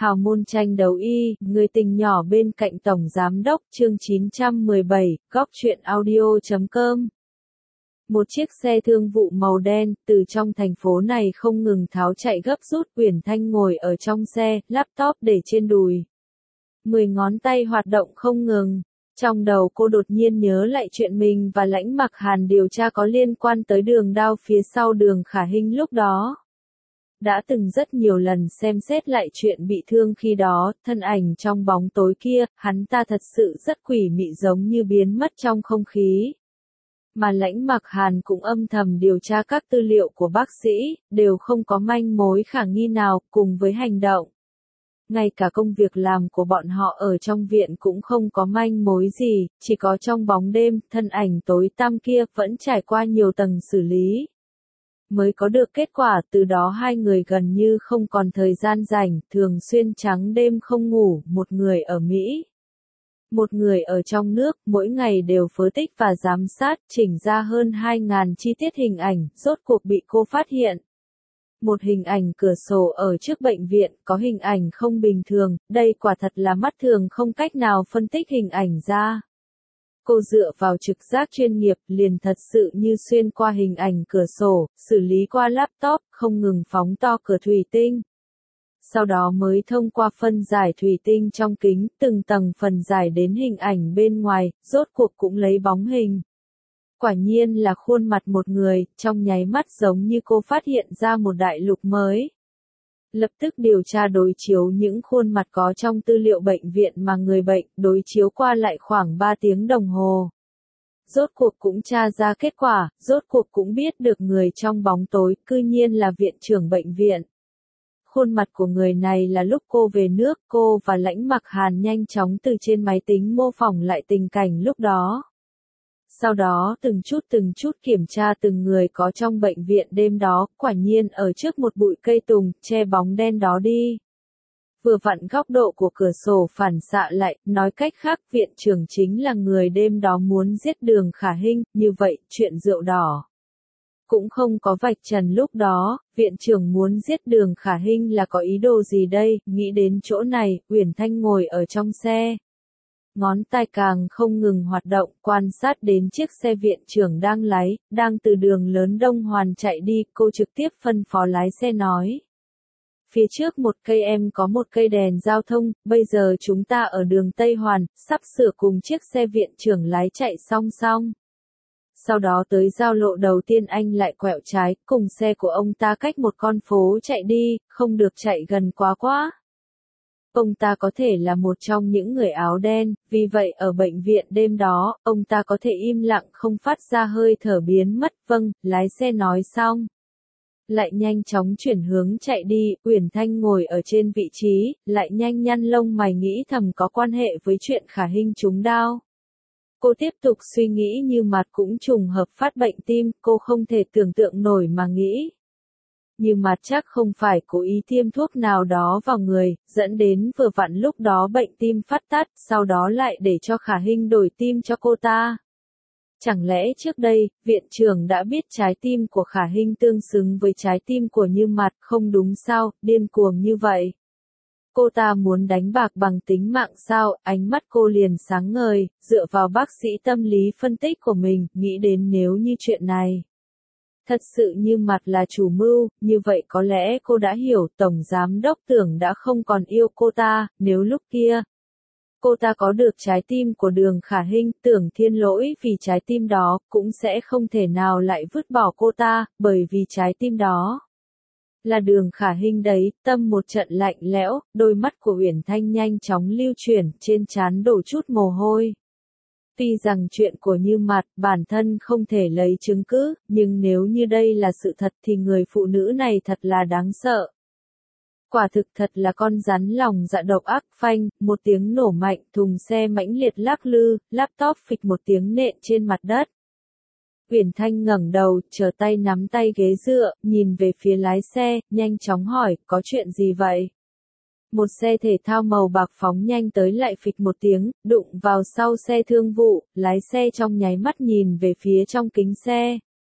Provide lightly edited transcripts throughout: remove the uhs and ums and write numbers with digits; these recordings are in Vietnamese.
Hào môn tranh đấu y, người tình nhỏ bên cạnh Tổng Giám đốc, chương 917, góc truyện audio.com. Một chiếc xe thương vụ màu đen, từ trong thành phố này không ngừng tháo chạy gấp rút. Uyển Thanh ngồi ở trong xe, laptop để trên đùi. 10 ngón tay hoạt động không ngừng. Trong đầu cô đột nhiên nhớ lại chuyện mình và Lãnh Mặc Hàn điều tra có liên quan tới Đường Đao phía sau Đường Khả Hinh lúc đó. Đã từng rất nhiều lần xem xét lại chuyện bị thương khi đó, thân ảnh trong bóng tối kia, hắn ta thật sự rất quỷ mị giống như biến mất trong không khí. Mà Lãnh Mặc Hàn cũng âm thầm điều tra các tư liệu của bác sĩ, đều không có manh mối khả nghi nào, cùng với hành động. Ngay cả công việc làm của bọn họ ở trong viện cũng không có manh mối gì, chỉ có trong bóng đêm, thân ảnh tối tăm kia vẫn trải qua nhiều tầng xử lý. Mới có được kết quả, từ đó hai người gần như không còn thời gian rảnh, thường xuyên trắng đêm không ngủ, một người ở Mỹ. Một người ở trong nước, mỗi ngày đều phân tích và giám sát, chỉnh ra hơn 2.000 chi tiết hình ảnh, rốt cuộc bị cô phát hiện. Một hình ảnh cửa sổ ở trước bệnh viện, có hình ảnh không bình thường, đây quả thật là mắt thường không cách nào phân tích hình ảnh ra. Cô dựa vào trực giác chuyên nghiệp, liền thật sự như xuyên qua hình ảnh cửa sổ, xử lý qua laptop, không ngừng phóng to cửa thủy tinh. Sau đó mới thông qua phân giải thủy tinh trong kính, từng tầng phân giải đến hình ảnh bên ngoài, rốt cuộc cũng lấy bóng hình. Quả nhiên là khuôn mặt một người, trong nháy mắt giống như cô phát hiện ra một đại lục mới. Lập tức điều tra đối chiếu những khuôn mặt có trong tư liệu bệnh viện mà người bệnh, đối chiếu qua lại khoảng 3 tiếng đồng hồ. Rốt cuộc cũng tra ra kết quả, rốt cuộc cũng biết được người trong bóng tối, cư nhiên là viện trưởng bệnh viện. Khuôn mặt của người này là lúc cô về nước, cô và Lãnh Mặc Hàn nhanh chóng từ trên máy tính mô phỏng lại tình cảnh lúc đó. Sau đó từng chút kiểm tra từng người có trong bệnh viện đêm đó, quả nhiên ở trước một bụi cây tùng, che bóng đen đó đi. Vừa vặn góc độ của cửa sổ phản xạ lại, nói cách khác viện trưởng chính là người đêm đó muốn giết Đường Khả Hinh, như vậy, chuyện rượu đỏ. Cũng không có vạch trần lúc đó, viện trưởng muốn giết Đường Khả Hinh là có ý đồ gì đây, nghĩ đến chỗ này, Uyển Thanh ngồi ở trong xe. Ngón tay càng không ngừng hoạt động, quan sát đến chiếc xe viện trưởng đang lái, đang từ đường lớn Đông Hoàn chạy đi, cô trực tiếp phân phó lái xe nói. Phía trước một cây em có một cây đèn giao thông, bây giờ chúng ta ở đường Tây Hoàn, sắp sửa cùng chiếc xe viện trưởng lái chạy song song. Sau đó tới giao lộ đầu tiên anh lại quẹo trái, cùng xe của ông ta cách một con phố chạy đi, không được chạy gần quá quá. Ông ta có thể là một trong những người áo đen, vì vậy ở bệnh viện đêm đó, ông ta có thể im lặng không phát ra hơi thở biến mất. Vâng, lái xe nói xong. Lại nhanh chóng chuyển hướng chạy đi, Uyển Thanh ngồi ở trên vị trí, lại nhanh nhăn lông mày nghĩ thầm có quan hệ với chuyện Khả Hinh trúng đao. Cô tiếp tục suy nghĩ như mặt cũng trùng hợp phát bệnh tim, cô không thể tưởng tượng nổi mà nghĩ. Như mặt chắc không phải cố ý tiêm thuốc nào đó vào người, dẫn đến vừa vặn lúc đó bệnh tim phát tát, sau đó lại để cho Khả Hinh đổi tim cho cô ta. Chẳng lẽ trước đây, viện trưởng đã biết trái tim của Khả Hinh tương xứng với trái tim của Như Mặt, không đúng sao, điên cuồng như vậy. Cô ta muốn đánh bạc bằng tính mạng sao, ánh mắt cô liền sáng ngời, dựa vào bác sĩ tâm lý phân tích của mình, nghĩ đến nếu như chuyện này. Thật sự Như Mặt là chủ mưu, như vậy có lẽ cô đã hiểu Tổng Giám đốc Tưởng đã không còn yêu cô ta, nếu lúc kia. Cô ta có được trái tim của Đường Khả Hinh, Tưởng thiên lỗi vì trái tim đó, cũng sẽ không thể nào lại vứt bỏ cô ta, bởi vì trái tim đó. Là Đường Khả Hinh đấy, tâm một trận lạnh lẽo, đôi mắt của Uyển Thanh nhanh chóng lưu chuyển, trên trán đổ chút mồ hôi. Tuy rằng chuyện của Như Mặt bản thân không thể lấy chứng cứ, nhưng nếu như đây là sự thật thì người phụ nữ này thật là đáng sợ. Quả thực thật là con rắn lòng dạ độc ác. Phanh, một tiếng nổ mạnh, thùng xe mãnh liệt lắc lư, laptop phịch một tiếng nện trên mặt đất. Uyển Thanh ngẩng đầu, trở tay nắm tay ghế dựa, nhìn về phía lái xe, nhanh chóng hỏi, có chuyện gì vậy? Một xe thể thao màu bạc phóng nhanh tới lại phịch một tiếng, đụng vào sau xe thương vụ, lái xe trong nháy mắt nhìn về phía trong kính xe.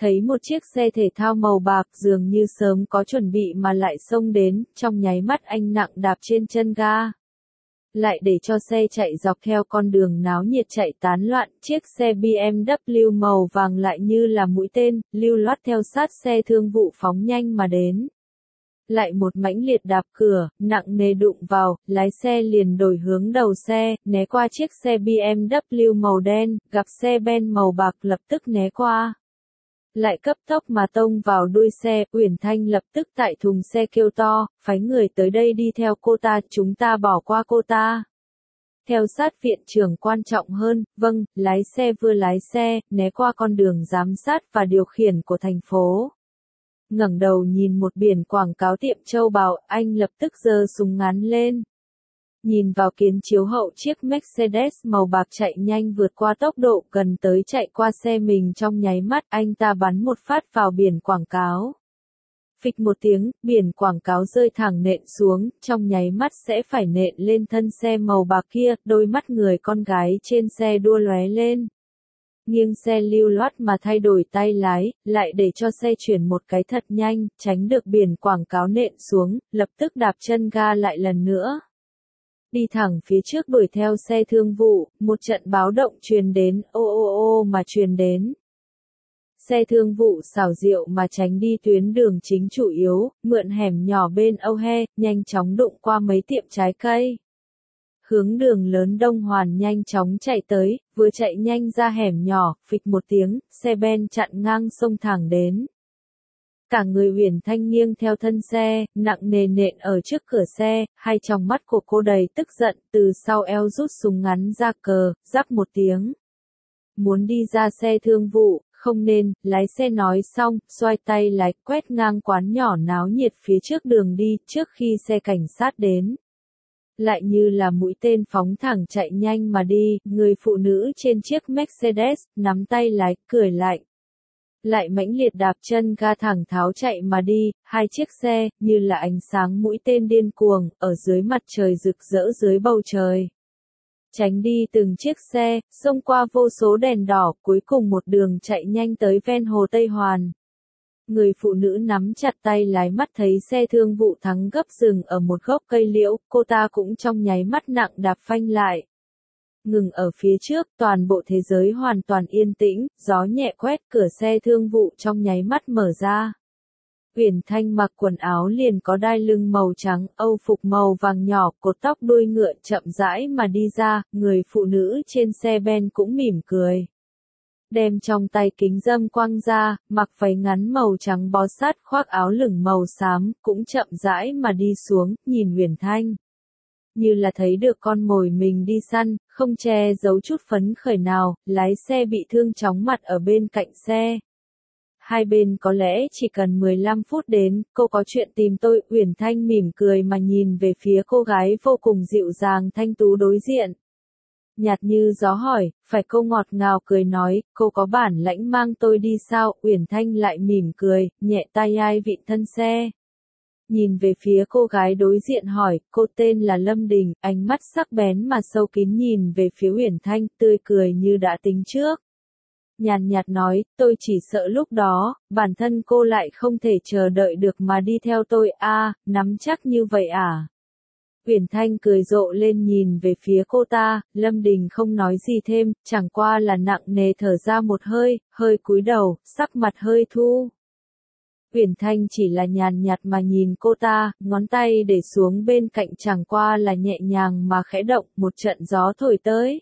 thấy một chiếc xe thể thao màu bạc dường như sớm có chuẩn bị mà lại xông đến, trong nháy mắt anh nặng đạp trên chân ga. Lại để cho xe chạy dọc theo con đường náo nhiệt chạy tán loạn, chiếc xe BMW màu vàng lại như là mũi tên, lưu loát theo sát xe thương vụ phóng nhanh mà đến. Lại một mãnh liệt đạp cửa, nặng nề đụng vào, lái xe liền đổi hướng đầu xe, né qua chiếc xe BMW màu đen, gặp xe Ben màu bạc lập tức né qua. Lại cấp tốc mà tông vào đuôi xe, Uyển Thanh lập tức tại thùng xe kêu to, phái người tới đây đi theo cô ta, chúng ta bỏ qua cô ta. Theo sát viện trưởng quan trọng hơn, vâng, lái xe vừa lái xe, né qua con đường giám sát và điều khiển của thành phố. Ngẩng đầu nhìn một biển quảng cáo tiệm châu báu, anh lập tức giơ súng ngắn lên. Nhìn vào kiến chiếu hậu chiếc Mercedes màu bạc chạy nhanh vượt qua tốc độ gần tới chạy qua xe mình trong nháy mắt, anh ta bắn một phát vào biển quảng cáo. Phịch một tiếng, biển quảng cáo rơi thẳng nện xuống, trong nháy mắt sẽ phải nện lên thân xe màu bạc kia, đôi mắt người con gái trên xe đua lóe lên. Nghiêng xe lưu loát mà thay đổi tay lái, lại để cho xe chuyển một cái thật nhanh, tránh được biển quảng cáo nện xuống, lập tức đạp chân ga lại lần nữa. Đi thẳng phía trước đuổi theo xe thương vụ, một trận báo động truyền đến, ô ô ô mà truyền đến. Xe thương vụ xảo diệu mà tránh đi tuyến đường chính chủ yếu, mượn hẻm nhỏ bên Âu He, nhanh chóng đụng qua mấy tiệm trái cây. Hướng đường lớn Đông Hoàn nhanh chóng chạy tới, vừa chạy nhanh ra hẻm nhỏ, phịch một tiếng, xe Ben chặn ngang xông thẳng đến. Cả người Uyển Thanh nghiêng theo thân xe, nặng nề nện ở trước cửa xe, hai tròng mắt của cô đầy tức giận, từ sau eo rút súng ngắn ra cờ, rắc một tiếng. Muốn đi ra xe thương vụ, không nên, lái xe nói xong, xoay tay lái, quét ngang quán nhỏ náo nhiệt phía trước đường đi, trước khi xe cảnh sát đến. Lại như là mũi tên phóng thẳng chạy nhanh mà đi, người phụ nữ trên chiếc Mercedes, nắm tay lái, cười lạnh. Lại mãnh liệt đạp chân ga thẳng tháo chạy mà đi, hai chiếc xe, như là ánh sáng mũi tên điên cuồng, ở dưới mặt trời rực rỡ dưới bầu trời. Tránh đi từng chiếc xe, xông qua vô số đèn đỏ, cuối cùng một đường chạy nhanh tới ven hồ Tây Hoàn. Người phụ nữ nắm chặt tay lái mắt thấy xe thương vụ thắng gấp dừng ở một gốc cây liễu, cô ta cũng trong nháy mắt nặng đạp phanh lại. Ngừng ở phía trước, toàn bộ thế giới hoàn toàn yên tĩnh, gió nhẹ quét cửa xe thương vụ trong nháy mắt mở ra. Uyển Thanh mặc quần áo liền có đai lưng màu trắng, âu phục màu vàng nhỏ, cột tóc đuôi ngựa chậm rãi mà đi ra, người phụ nữ trên xe Ben cũng mỉm cười. Đem trong tay kính râm quăng ra, mặc váy ngắn màu trắng bó sát khoác áo lửng màu xám, cũng chậm rãi mà đi xuống, nhìn Uyển Thanh. Như là thấy được con mồi mình đi săn, không che giấu chút phấn khởi nào, lái xe bị thương chóng mặt ở bên cạnh xe. Hai bên có lẽ chỉ cần 15 phút đến, cô có chuyện tìm tôi, Uyển Thanh mỉm cười mà nhìn về phía cô gái vô cùng dịu dàng thanh tú đối diện. Nhạt như gió hỏi, phải cô ngọt ngào cười nói, cô có bản lãnh mang tôi đi sao, Uyển Thanh lại mỉm cười, nhẹ tay ai vịn thân xe. Nhìn về phía cô gái đối diện hỏi, cô tên là Lâm Đình, ánh mắt sắc bén mà sâu kín nhìn về phía Uyển Thanh, tươi cười như đã tính trước. Nhàn nhạt nói, tôi chỉ sợ lúc đó, bản thân cô lại không thể chờ đợi được mà đi theo tôi, nắm chắc như vậy à? Uyển Thanh cười rộ lên nhìn về phía cô ta, Lâm Đình không nói gì thêm, chẳng qua là nặng nề thở ra một hơi, hơi cúi đầu, sắc mặt hơi thu. Uyển Thanh chỉ là nhàn nhạt mà nhìn cô ta, ngón tay để xuống bên cạnh chẳng qua là nhẹ nhàng mà khẽ động, một trận gió thổi tới.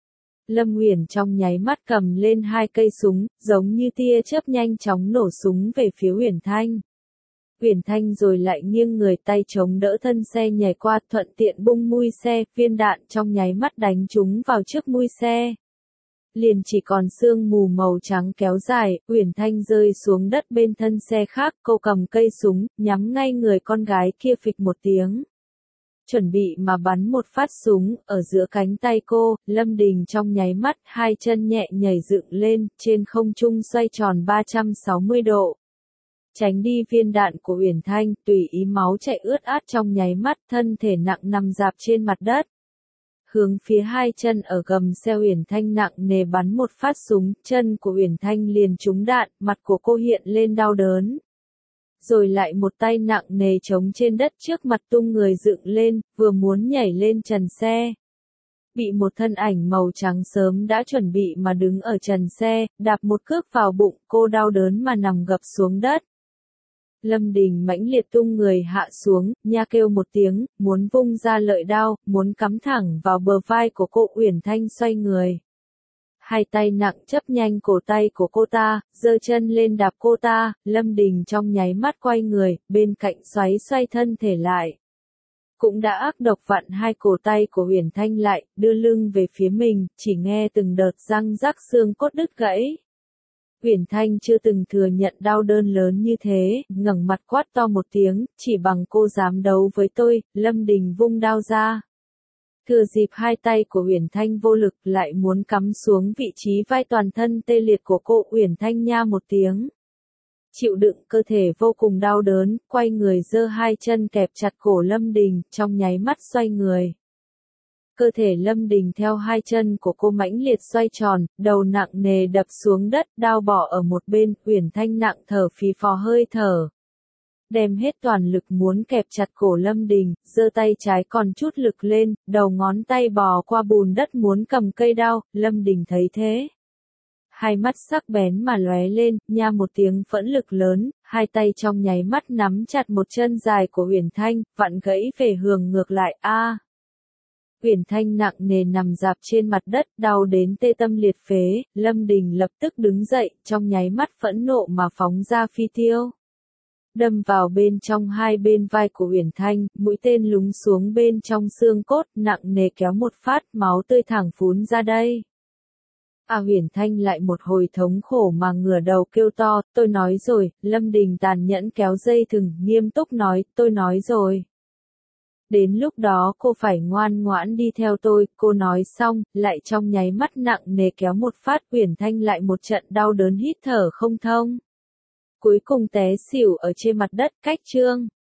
Lâm Uyển trong nháy mắt cầm lên hai cây súng, giống như tia chớp nhanh chóng nổ súng về phía Uyển Thanh. Uyển Thanh rồi lại nghiêng người tay chống đỡ thân xe nhảy qua, thuận tiện bung mui xe, viên đạn trong nháy mắt đánh trúng vào trước mui xe. Liền chỉ còn sương mù màu trắng kéo dài, Uyển Thanh rơi xuống đất bên thân xe khác, cô cầm cây súng, nhắm ngay người con gái kia phịch một tiếng. Chuẩn bị mà bắn một phát súng, ở giữa cánh tay cô, Lâm Đình trong nháy mắt, hai chân nhẹ nhảy dựng lên, trên không trung xoay tròn 360 độ. Tránh đi viên đạn của Uyển Thanh, tùy ý máu chảy ướt át trong nháy mắt, thân thể nặng nằm rạp trên mặt đất. hướng phía hai chân ở gầm xe Uyển Thanh nặng nề bắn một phát súng, chân của Uyển Thanh liền trúng đạn, mặt của cô hiện lên đau đớn. Rồi lại một tay nặng nề chống trên đất trước mặt tung người dựng lên, vừa muốn nhảy lên trần xe. Bị một thân ảnh màu trắng sớm đã chuẩn bị mà đứng ở trần xe, đạp một cước vào bụng, cô đau đớn mà nằm gập xuống đất. Lâm Đình mãnh liệt tung người hạ xuống, nha kêu một tiếng, muốn vung ra lợi đao, muốn cắm thẳng vào bờ vai của cô. Uyển Thanh xoay người. Hai tay nặng chấp nhanh cổ tay của cô ta, giơ chân lên đạp cô ta, Lâm Đình trong nháy mắt quay người, bên cạnh xoay thân thể lại. Cũng đã ác độc vặn hai cổ tay của Uyển Thanh lại, đưa lưng về phía mình, chỉ nghe từng đợt răng rắc xương cốt đứt gãy. Uyển Thanh chưa từng thừa nhận đau đớn lớn như thế, ngẩng mặt quát to một tiếng, chỉ bằng cô dám đấu với tôi. Lâm Đình vung đao ra. Thừa dịp hai tay của Uyển Thanh vô lực lại muốn cắm xuống vị trí vai toàn thân tê liệt của cô. Uyển Thanh nha một tiếng. Chịu đựng cơ thể vô cùng đau đớn, quay người giơ hai chân kẹp chặt cổ Lâm Đình, trong nháy mắt xoay người. Cơ thể Lâm Đình theo hai chân của cô mãnh liệt xoay tròn, đầu nặng nề đập xuống đất, đao bỏ ở một bên. Uyển Thanh nặng thở phì phò hơi thở. Đem hết toàn lực muốn kẹp chặt cổ Lâm Đình, giơ tay trái còn chút lực lên, đầu ngón tay bò qua bùn đất muốn cầm cây đao. Lâm Đình thấy thế. Hai mắt sắc bén mà lóe lên, nha một tiếng phẫn lực lớn, hai tay trong nháy mắt nắm chặt một chân dài của Uyển Thanh, vặn gãy về hướng ngược lại. Uyển Thanh nặng nề nằm rạp trên mặt đất, đau đến tê tâm liệt phế. Lâm Đình lập tức đứng dậy, trong nháy mắt phẫn nộ mà phóng ra phi tiêu. Đâm vào bên trong hai bên vai của Uyển Thanh, mũi tên lún xuống bên trong xương cốt, nặng nề kéo một phát, máu tươi thẳng phún ra đây. Uyển Thanh lại một hồi thống khổ mà ngửa đầu kêu to, tôi nói rồi. Lâm Đình tàn nhẫn kéo dây thừng, nghiêm túc nói, tôi nói rồi. Đến lúc đó cô phải ngoan ngoãn đi theo tôi. Cô nói xong, lại trong nháy mắt nặng nề kéo một phát. Uyển Thanh lại một trận đau đớn hít thở không thông. Cuối cùng té xỉu ở trên mặt đất. Cách chương